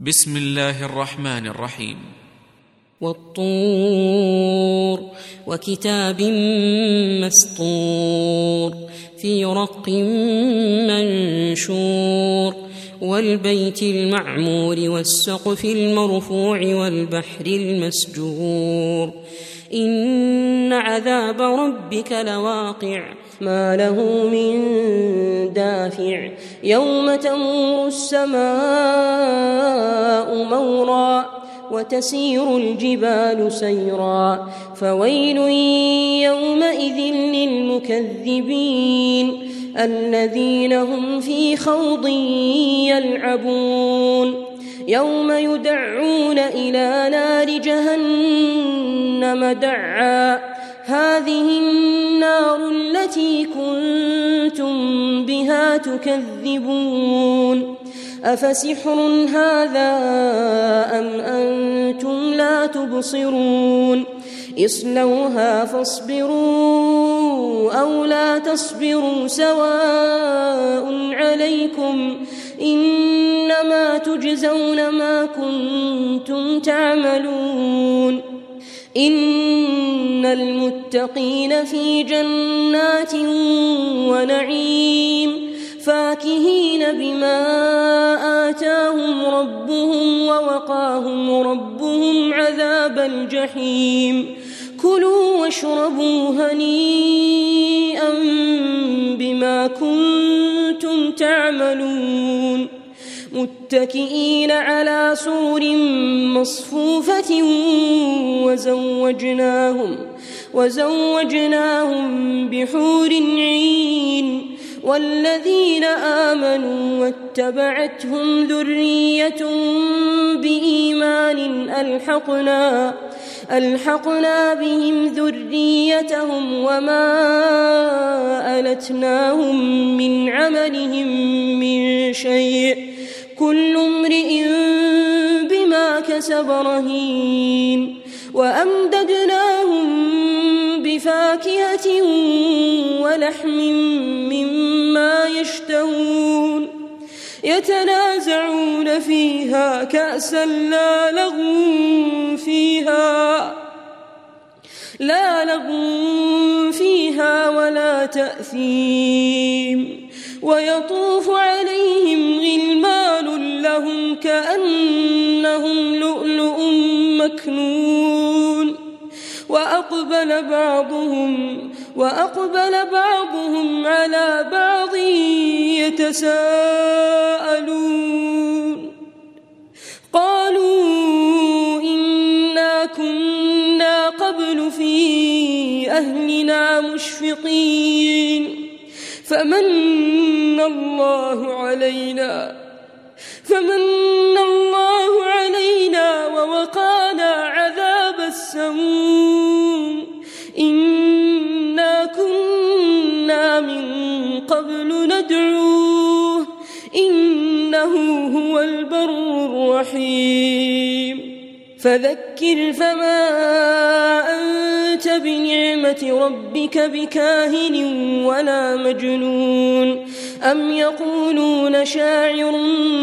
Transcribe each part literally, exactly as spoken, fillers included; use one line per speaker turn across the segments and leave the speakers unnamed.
بسم الله الرحمن الرحيم.
والطور وكتاب مسطور في رق منشور والبيت المعمور والسقف المرفوع والبحر المسجور إن عذاب ربك لواقع ما له من دافع يوم تمور السماء مورا وتسير الجبال سيرا فويل يومئذ للمكذبين الذين هم في خوض يلعبون يوم يدعون إلى نار جهنم دعا هذه النار التي كنتم بها تكذبون أفسحر هذا أم أنتم لا تبصرون اصلوها فاصبروا أو لا تصبروا سواء عليكم إنما تجزون ما كنتم تعملون إن المتقين في جنات ونعيم فاكهين بما آتاهم ربهم ووقاهم ربهم عذاب الجحيم كلوا واشربوا هنيئا بما كنتم تعملون متكئين على سرر مصفوفة وزوجناهم وزوجناهم بحور عين والذين آمنوا واتبعتهم ذريتهم بإيمان ألحقنا ألحقنا بهم ذريتهم وما ألتناهم من عملهم من شيء كل امرئ بما كسب رهين وأمددناهم بفاكهة ولحم مما يشتهون يتنازعون فيها كأسا لا لغو فيها لا لغو فيها ولا تأثيم ويطوف عليهم غلمان لهم كأنهم لؤلؤ مكنون وأقبل بعضهم وأقبل بعضهم على بعض يتساءلون قالوا إنا كنا قبل في أهلنا مشفقين فمن الله علينا فمن الله علينا ووقانا عذاب السموم إنا كنا من قبل ندعوه إنه هو البر الرحيم فذكر فما أنت بنعمة ربك بكاهن ولا مجنون أم يقولون شاعر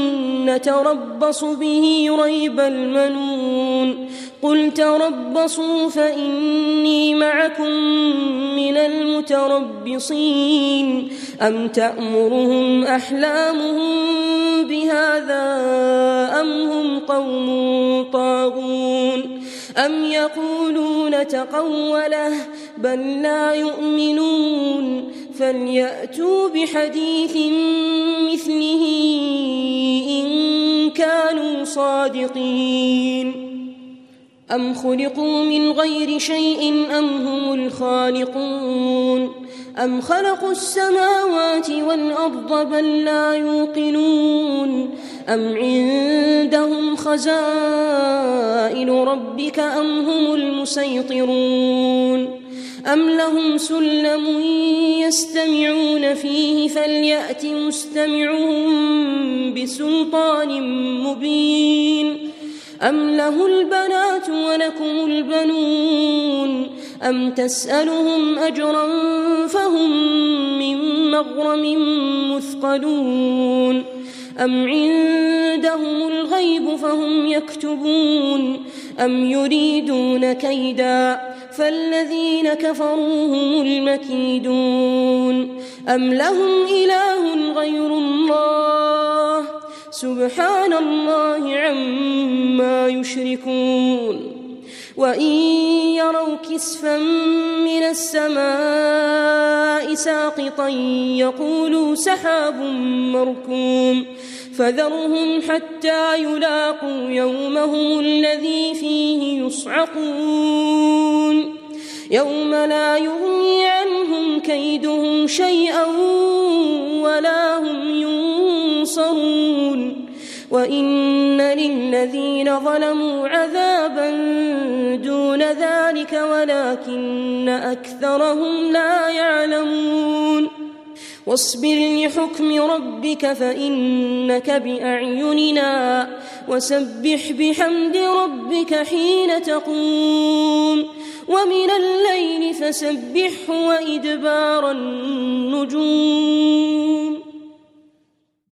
نتربص به ريب المنون قل تربصوا فإني معكم من المتربصين أم تأمرهم أحلامهم بهذا أم هم قوم طاغون أم يقولون تقوله بل لا يؤمنون فليأتوا بحديث مثله إن كانوا صادقين أم خلقوا من غير شيء أم هم الخالقون أم خلقوا السماوات والأرض بل لا يوقنون أم عندهم خزائن ربك أم هم المسيطرون أم لهم سلم يستمعون فيه فليأت مستمعهم بسلطان مبين أم له البنات ولكم البنون أم تسألهم أجرا فهم من مغرم مثقلون أم عندهم الغيب فهم يكتبون أم يريدون كيدا فالذين كفروا هم المكيدون أم لهم إله غير الله سبحان الله عما يشركون وإن يروا كسفا من السماء ساقطا يقولوا سحاب مركوم فذرهم حتى يلاقوا يومهم الذي فيه يصعقون يوم لا يغني عنهم كيدهم شيئا ولا هم ينصرون وإن للذين ظلموا عذابا دون ذلك ولكن أكثرهم لا يعلمون واصبر لحكم ربك فإنك بأعيننا وسبح بحمد ربك حين تقوم ومن الليل فسبحه وإدبار النجوم